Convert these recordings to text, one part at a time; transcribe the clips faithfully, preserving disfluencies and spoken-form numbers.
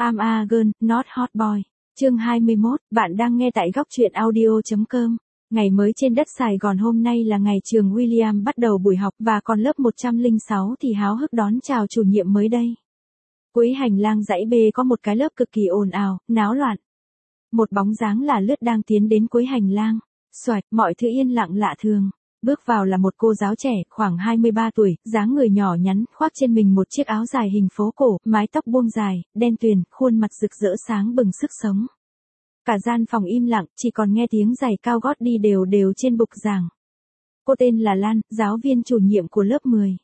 I'm a girl, not hot boy. Chương hai mươi mốt, bạn đang nghe tại góc truyện audio.com. Ngày mới trên đất Sài Gòn. Hôm nay là ngày trường William bắt đầu buổi học và còn lớp một trăm lẻ sáu thì háo hức đón chào chủ nhiệm mới đây. Cuối hành lang dãy B có một cái lớp cực kỳ ồn ào, náo loạn. Một bóng dáng là lướt đang tiến đến cuối hành lang. Xoạch, mọi thứ yên lặng lạ thường. Bước vào là một cô giáo trẻ, khoảng hai mươi ba tuổi, dáng người nhỏ nhắn, khoác trên mình một chiếc áo dài hình phố cổ, mái tóc buông dài, đen tuyền, khuôn mặt rực rỡ sáng bừng sức sống. Cả gian phòng im lặng, chỉ còn nghe tiếng giày cao gót đi đều đều trên bục giảng. Cô tên là Lan, giáo viên chủ nhiệm của lớp mười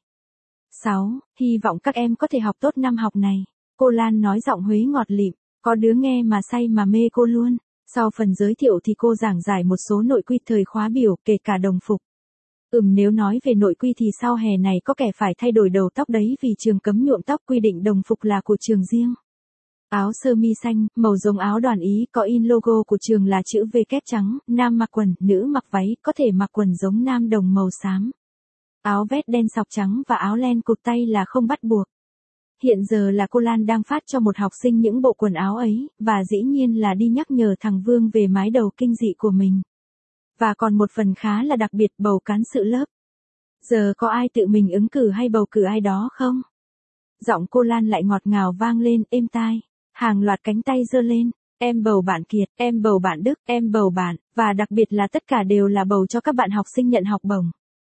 sáu, hy vọng các em có thể học tốt năm học này. Cô Lan nói giọng Huế ngọt lịm, có đứa nghe mà say mà mê cô luôn. Sau phần giới thiệu thì cô giảng giải một số nội quy thời khóa biểu, kể cả đồng phục. Ừm nếu nói về nội quy thì sau hè này có kẻ phải thay đổi đầu tóc đấy vì trường cấm nhuộm tóc, quy định đồng phục là của trường riêng. Áo sơ mi xanh, màu giống áo đoàn Ý, có in logo của trường là chữ V kép trắng, nam mặc quần, nữ mặc váy, có thể mặc quần giống nam đồng màu xám. Áo vest đen sọc trắng và áo len cụt tay là không bắt buộc. Hiện giờ là cô Lan đang phát cho một học sinh những bộ quần áo ấy, và dĩ nhiên là đi nhắc nhở thằng Vương về mái đầu kinh dị của mình. Và còn một phần khá là đặc biệt, bầu cán sự lớp. Giờ có ai tự mình ứng cử hay bầu cử ai đó không? Giọng cô Lan lại ngọt ngào vang lên, êm tai. Hàng loạt cánh tay giơ lên. Em bầu bạn Kiệt, em bầu bạn Đức, em bầu bạn, và đặc biệt là tất cả đều là bầu cho các bạn học sinh nhận học bổng.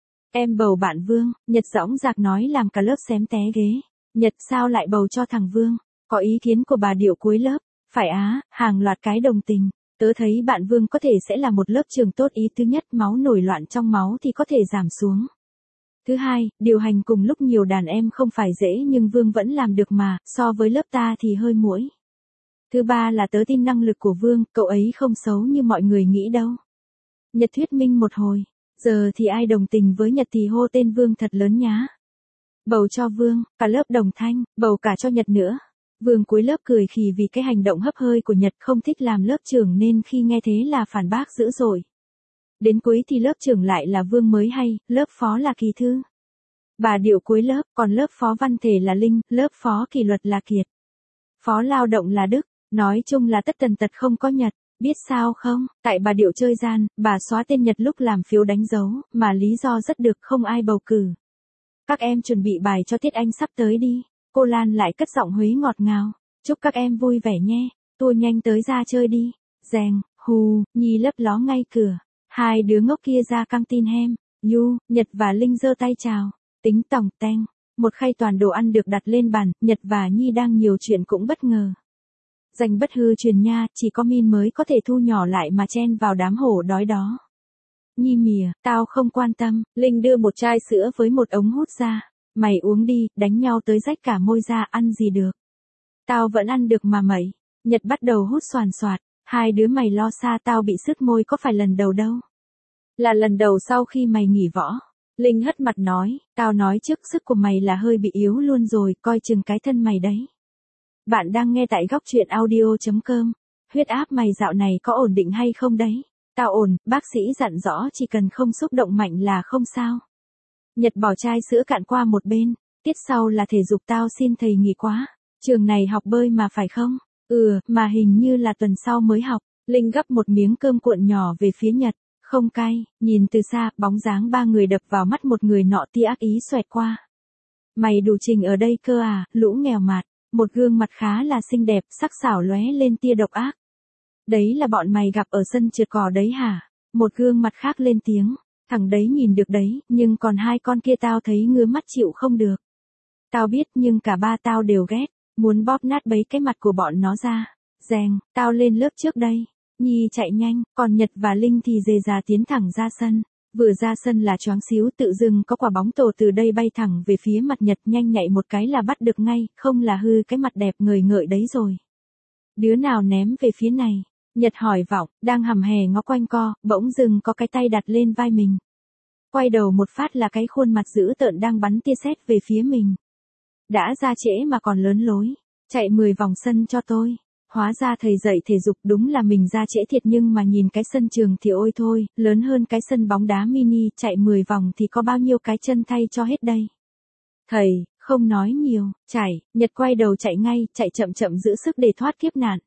Em bầu bạn Vương, Nhật dõng dạc nói làm cả lớp xém té ghế. Nhật sao lại bầu cho thằng Vương? Có ý kiến của bà Điệu cuối lớp. Phải á, hàng loạt cái đồng tình. Tớ thấy bạn Vương có thể sẽ là một lớp trường tốt. Ý thứ nhất, máu nổi loạn trong máu thì có thể giảm xuống. Thứ hai, điều hành cùng lúc nhiều đàn em không phải dễ nhưng Vương vẫn làm được mà, so với lớp ta thì hơi muỗi. Thứ ba là tớ tin năng lực của Vương, cậu ấy không xấu như mọi người nghĩ đâu. Nhật thuyết minh một hồi, giờ thì ai đồng tình với Nhật thì hô tên Vương thật lớn nhá. Bầu cho Vương, cả lớp đồng thanh, bầu cả cho Nhật nữa. Vương cuối lớp cười khì vì cái hành động hấp hơi của Nhật, không thích làm lớp trưởng nên khi nghe thế là phản bác dữ dội. Đến cuối thì lớp trưởng lại là Vương mới hay, lớp phó là Kỳ Thư. Bà Điệu cuối lớp, còn lớp phó văn thể là Linh, lớp phó kỷ luật là Kiệt. Phó lao động là Đức, nói chung là tất tần tật không có Nhật. Biết sao không, tại bà Điệu chơi gian, bà xóa tên Nhật lúc làm phiếu đánh dấu, mà lý do rất được không ai bầu cử. Các em chuẩn bị bài cho tiết Anh sắp tới đi. Cô Lan lại cất giọng Huế ngọt ngào. Chúc các em vui vẻ nhé, tua nhanh tới ra chơi đi. Rèng, hù, Nhi lấp ló ngay cửa. Hai đứa ngốc kia ra căng tin hem. Yu, Nhật và Linh giơ tay chào. Tính tòng teng. Một khay toàn đồ ăn được đặt lên bàn, Nhật và Nhi đang nhiều chuyện cũng bất ngờ. Danh bất hư truyền nha, chỉ có Min mới có thể thu nhỏ lại mà chen vào đám hổ đói đó. Nhi mỉa, tao không quan tâm. Linh đưa một chai sữa với một ống hút ra. Mày uống đi, đánh nhau tới rách cả môi ra, ăn gì được. Tao vẫn ăn được mà mẩy. Nhật bắt đầu hút xoàn xoạt. Hai đứa mày lo xa, tao bị sứt môi có phải lần đầu đâu. Là lần đầu sau khi mày nghỉ võ. Linh hất mặt nói, tao nói trước sức của mày là hơi bị yếu luôn rồi, coi chừng cái thân mày đấy. Bạn đang nghe tại góc truyện audio.com. Huyết áp mày dạo này có ổn định hay không đấy? Tao ổn, bác sĩ dặn rõ chỉ cần không xúc động mạnh là không sao. Nhật bỏ chai sữa cạn qua một bên. Tiết sau là thể dục, tao xin thầy nghỉ quá. Trường này học bơi mà phải không? Ừ, mà hình như là tuần sau mới học. Linh gấp một miếng cơm cuộn nhỏ về phía Nhật. Không cay, nhìn từ xa, bóng dáng ba người đập vào mắt một người nọ, tia ác ý xoẹt qua. Mày đủ trình ở đây cơ à, lũ nghèo mạt. Một gương mặt khá là xinh đẹp, sắc sảo lóe lên tia độc ác. Đấy là bọn mày gặp ở sân trượt cò đấy hả? Một gương mặt khác lên tiếng. Thằng đấy nhìn được đấy, nhưng còn hai con kia tao thấy ngứa mắt chịu không được. Tao biết nhưng cả ba tao đều ghét, muốn bóp nát bấy cái mặt của bọn nó ra. Rèng, tao lên lớp trước đây. Nhi chạy nhanh, còn Nhật và Linh thì dề dà tiến thẳng ra sân. Vừa ra sân là choáng xíu, tự dưng có quả bóng tổ từ đây bay thẳng về phía mặt Nhật, nhanh nhạy một cái là bắt được ngay, không là hư cái mặt đẹp ngời ngợi đấy rồi. Đứa nào ném về phía này? Nhật hỏi vọng, đang hầm hè ngó quanh co, bỗng dưng có cái tay đặt lên vai mình. Quay đầu một phát là cái khuôn mặt dữ tợn đang bắn tia sét về phía mình. Đã ra trễ mà còn lớn lối, chạy mười vòng sân cho tôi. Hóa ra thầy dạy thể dục đúng là mình ra trễ thiệt, nhưng mà nhìn cái sân trường thì ôi thôi, lớn hơn cái sân bóng đá mini, chạy mười vòng thì có bao nhiêu cái chân thay cho hết đây. Thầy, Không nói nhiều, chạy, Nhật quay đầu chạy ngay, chạy chậm chậm giữ sức để thoát kiếp nạn.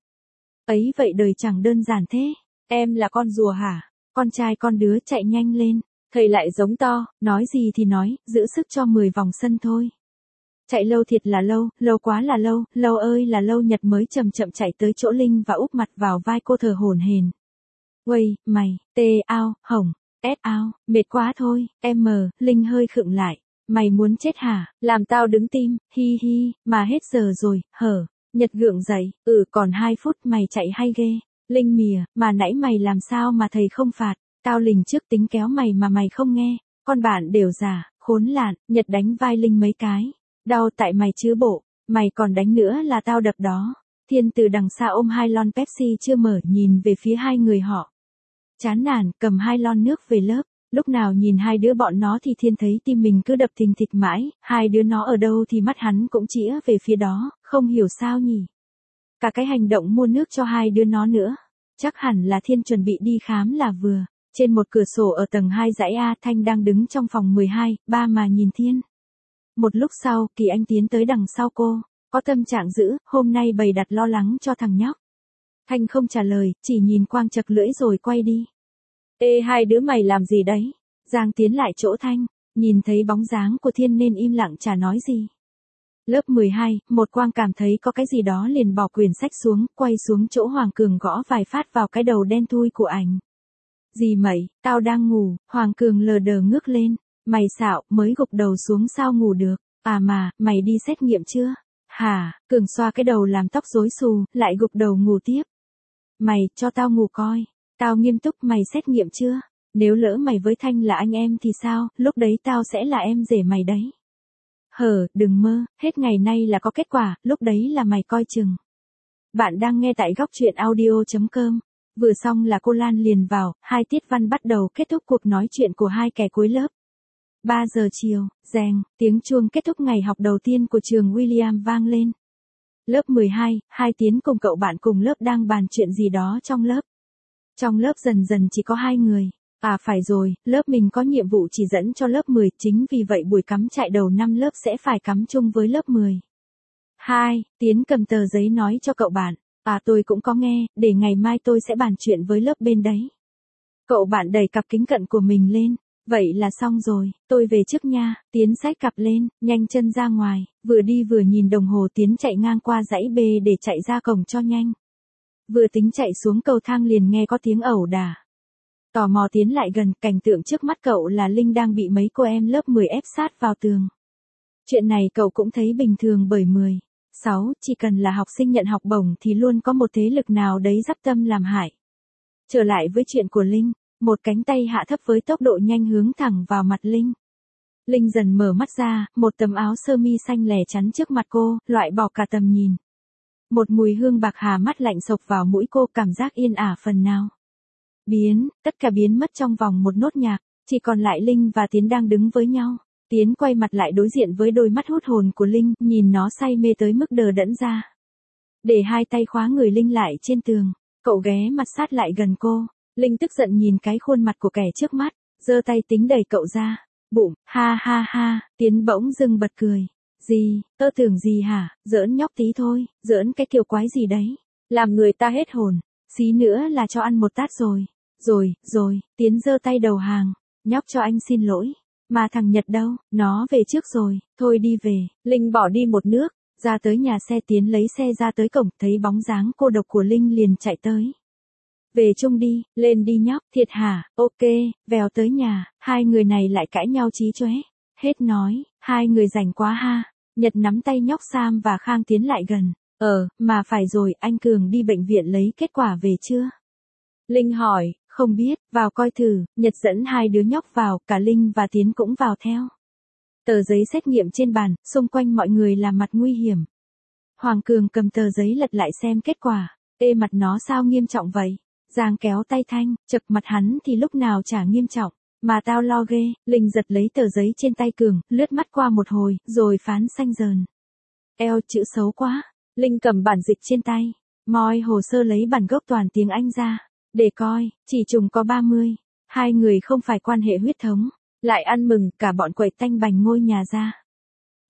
Ấy vậy đời chẳng đơn giản thế. Em là con rùa hả? Con trai con đứa chạy nhanh lên. Thầy lại giống to, nói gì thì nói, giữ sức cho mười vòng sân thôi. Chạy lâu thiệt là lâu, lâu quá là lâu, lâu ơi là lâu. Nhật mới chậm chậm chạy tới chỗ Linh và úp mặt vào vai cô thở hổn hển. Uầy, mày, tê ao, hỏng, ét ao, mệt quá thôi, em mờ, Linh hơi khựng lại. Mày muốn chết hả? Làm tao đứng tim, hi hi, mà hết giờ rồi, hở. Nhật gượng dậy, ừ còn hai phút mày chạy hay ghê. Linh mỉa, mà nãy mày làm sao mà thầy không phạt, tao lình trước tính kéo mày mà mày không nghe, con bạn đều già, khốn lạn. Nhật đánh vai Linh mấy cái, đau tại mày chứ bộ, mày còn đánh nữa là tao đập đó. Thiên từ đằng xa ôm hai lon Pepsi chưa mở nhìn về phía hai người họ. Chán nản, cầm hai lon nước về lớp. Lúc nào nhìn hai đứa bọn nó thì Thiên thấy tim mình cứ đập thình thịch mãi, hai đứa nó ở đâu thì mắt hắn cũng chĩa về phía đó, không hiểu sao nhỉ. Cả cái hành động mua nước cho hai đứa nó nữa. Chắc hẳn là Thiên chuẩn bị đi khám là vừa. Trên một cửa sổ ở tầng hai dãy A, Thanh đang đứng trong phòng mười hai, ba mà nhìn Thiên. Một lúc sau, Kỳ Anh tiến tới đằng sau cô, có tâm trạng dữ, hôm nay bày đặt lo lắng cho thằng nhóc. Thanh không trả lời, chỉ nhìn quang chật lưỡi rồi quay đi. Ê hai đứa mày làm gì đấy? Giang tiến lại chỗ Thanh, nhìn thấy bóng dáng của Thiên nên im lặng chả nói gì. Lớp mười hai, một Quang cảm thấy có cái gì đó liền bỏ quyển sách xuống, quay xuống chỗ Hoàng Cường gõ vài phát vào cái đầu đen thui của ảnh. Gì mày, tao đang ngủ. Hoàng Cường lờ đờ ngước lên. Mày xạo, mới gục đầu xuống sao ngủ được? À mà, mày đi xét nghiệm chưa? Hả? Cường xoa cái đầu làm tóc rối xù, lại gục đầu ngủ tiếp. Mày, cho tao ngủ coi. Tao nghiêm túc, mày xét nghiệm chưa? Nếu lỡ mày với Thanh là anh em thì sao, lúc đấy tao sẽ là em rể mày đấy. Hờ, đừng mơ, hết ngày nay là có kết quả, lúc đấy là mày coi chừng. Bạn đang nghe tại góc truyện audio chấm com. Vừa xong là cô Lan liền vào, hai tiết văn bắt đầu kết thúc cuộc nói chuyện của hai kẻ cuối lớp. ba giờ chiều, rèng, tiếng chuông kết thúc ngày học đầu tiên của trường William vang lên. Lớp mười hai, hai Tiến cùng cậu bạn cùng lớp đang bàn chuyện gì đó trong lớp. Trong lớp dần dần chỉ có hai người. À phải rồi, lớp mình có nhiệm vụ chỉ dẫn cho lớp mười, chính vì vậy buổi cắm trại đầu năm lớp sẽ phải cắm chung với lớp mười. hai. Tiến cầm tờ giấy nói cho cậu bạn. À tôi cũng có nghe, để ngày mai tôi sẽ bàn chuyện với lớp bên đấy. Cậu bạn đẩy cặp kính cận của mình lên. Vậy là xong rồi, tôi về trước nha. Tiến xách cặp lên, nhanh chân ra ngoài, vừa đi vừa nhìn đồng hồ. Tiến chạy ngang qua dãy B để chạy ra cổng cho nhanh. Vừa tính chạy xuống cầu thang liền nghe có tiếng ẩu đả. Tò mò tiến lại gần, cảnh tượng trước mắt cậu là Linh đang bị mấy cô em lớp mười ép sát vào tường. Chuyện này cậu cũng thấy bình thường bởi mười sáu, chỉ cần là học sinh nhận học bổng thì luôn có một thế lực nào đấy dắp tâm làm hại. Trở lại với chuyện của Linh, một cánh tay hạ thấp với tốc độ nhanh hướng thẳng vào mặt Linh. Linh dần mở mắt ra, một tấm áo sơ mi xanh lẻ chắn trước mặt cô, loại bỏ cả tầm nhìn. Một mùi hương bạc hà mát lạnh xộc vào mũi cô, cảm giác yên ả phần nào. Biến, tất cả biến mất trong vòng một nốt nhạc, chỉ còn lại Linh và Tiến đang đứng với nhau. Tiến quay mặt lại đối diện với đôi mắt hút hồn của Linh, nhìn nó say mê tới mức đờ đẫn ra. Để hai tay khóa người Linh lại trên tường, cậu ghé mặt sát lại gần cô. Linh tức giận nhìn cái khuôn mặt của kẻ trước mắt, giơ tay tính đẩy cậu ra. Bụm, ha ha ha, Tiến bỗng dưng bật cười. Gì, tớ tưởng gì hả, giỡn nhóc tí thôi, giỡn cái kiểu quái gì đấy. Làm người ta hết hồn, xí nữa là cho ăn một tát rồi. Rồi, rồi, Tiến giơ tay đầu hàng. Nhóc cho anh xin lỗi. Mà thằng Nhật đâu, nó về trước rồi, thôi đi về. Linh bỏ đi một nước, ra tới nhà xe. Tiến lấy xe ra tới cổng, thấy bóng dáng cô độc của Linh liền chạy tới. Về chung đi, lên đi nhóc, thiệt hả, ok, vèo tới nhà, hai người này lại cãi nhau chí chóe. Hết nói, hai người rảnh quá ha. Nhật nắm tay nhóc Sam và Khang tiến lại gần. Ờ, mà phải rồi, anh Cường đi bệnh viện lấy kết quả về chưa? Linh hỏi, không biết, vào coi thử. Nhật dẫn hai đứa nhóc vào, cả Linh và Tiến cũng vào theo. Tờ giấy xét nghiệm trên bàn, xung quanh mọi người là mặt nguy hiểm. Hoàng Cường cầm tờ giấy lật lại xem kết quả. Ê mặt nó sao nghiêm trọng vậy? Giang kéo tay Thanh, chật mặt hắn thì lúc nào chả nghiêm trọng. Mà tao lo ghê. Linh giật lấy tờ giấy trên tay Cường, lướt mắt qua một hồi, rồi phán xanh dờn. Eo chữ xấu quá. Linh cầm bản dịch trên tay, moi hồ sơ lấy bản gốc toàn tiếng Anh ra. Để coi, chỉ trùng có ba mươi. Hai người không phải quan hệ huyết thống. Lại ăn mừng, cả bọn quậy tanh bành ngôi nhà ra.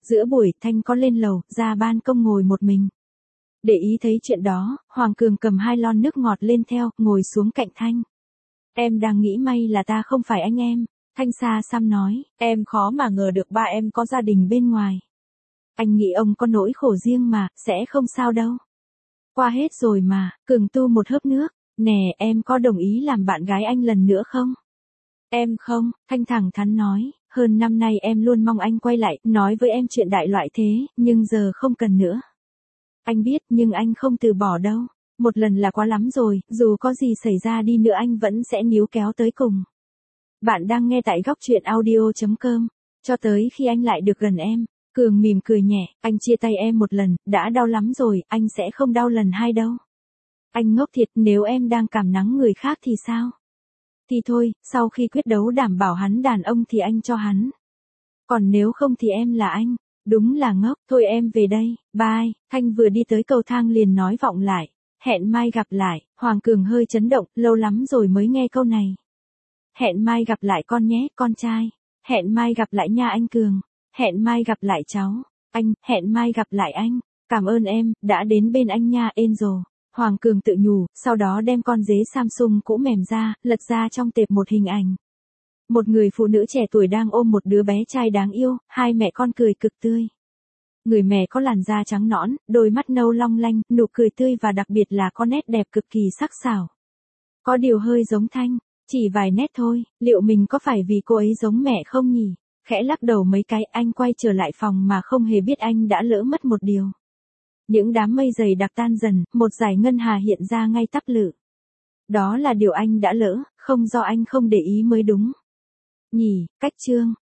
Giữa buổi Thanh có lên lầu, ra ban công ngồi một mình. Để ý thấy chuyện đó, Hoàng Cường cầm hai lon nước ngọt lên theo, ngồi xuống cạnh Thanh. Em đang nghĩ may là ta không phải anh em. Thanh xa xăm nói, em khó mà ngờ được ba em có gia đình bên ngoài. Anh nghĩ ông có nỗi khổ riêng mà, sẽ không sao đâu. Qua hết rồi mà, Cường tu một hớp nước. Nè, em có đồng ý làm bạn gái anh lần nữa không? Em không, Thanh thẳng thắn nói, hơn năm nay em luôn mong anh quay lại, nói với em chuyện đại loại thế, nhưng giờ không cần nữa. Anh biết, nhưng anh không từ bỏ đâu. Một lần là quá lắm rồi, dù có gì xảy ra đi nữa anh vẫn sẽ níu kéo tới cùng. Bạn đang nghe tại góc truyện audio chấm com. Cho tới khi anh lại được gần em. Cường mỉm cười nhẹ, anh chia tay em một lần, đã đau lắm rồi, anh sẽ không đau lần hai đâu. Anh ngốc thiệt, nếu em đang cảm nắng người khác thì sao? Thì thôi, sau khi quyết đấu đảm bảo hắn đàn ông thì anh cho hắn. Còn nếu không thì em là anh. Đúng là ngốc, thôi em về đây, bye. Thanh vừa đi tới cầu thang liền nói vọng lại. Hẹn mai gặp lại. Hoàng Cường hơi chấn động, lâu lắm rồi mới nghe câu này. Hẹn mai gặp lại con nhé, con trai. Hẹn mai gặp lại nha anh Cường. Hẹn mai gặp lại cháu. Anh, hẹn mai gặp lại anh. Cảm ơn em, đã đến bên anh nha, Angel. Hoàng Cường tự nhủ, sau đó đem con dế Samsung cũ mềm ra, lật ra trong tệp một hình ảnh. Một người phụ nữ trẻ tuổi đang ôm một đứa bé trai đáng yêu, hai mẹ con cười cực tươi. Người mẹ có làn da trắng nõn, đôi mắt nâu long lanh, nụ cười tươi và đặc biệt là có nét đẹp cực kỳ sắc sảo. Có điều hơi giống Thanh, chỉ vài nét thôi, liệu mình có phải vì cô ấy giống mẹ không nhỉ? Khẽ lắc đầu mấy cái, anh quay trở lại phòng mà không hề biết anh đã lỡ mất một điều. Những đám mây dày đặc tan dần, một dải ngân hà hiện ra ngay tắp lự. Đó là điều anh đã lỡ, không do anh không để ý mới đúng. Nhỉ, cách chương.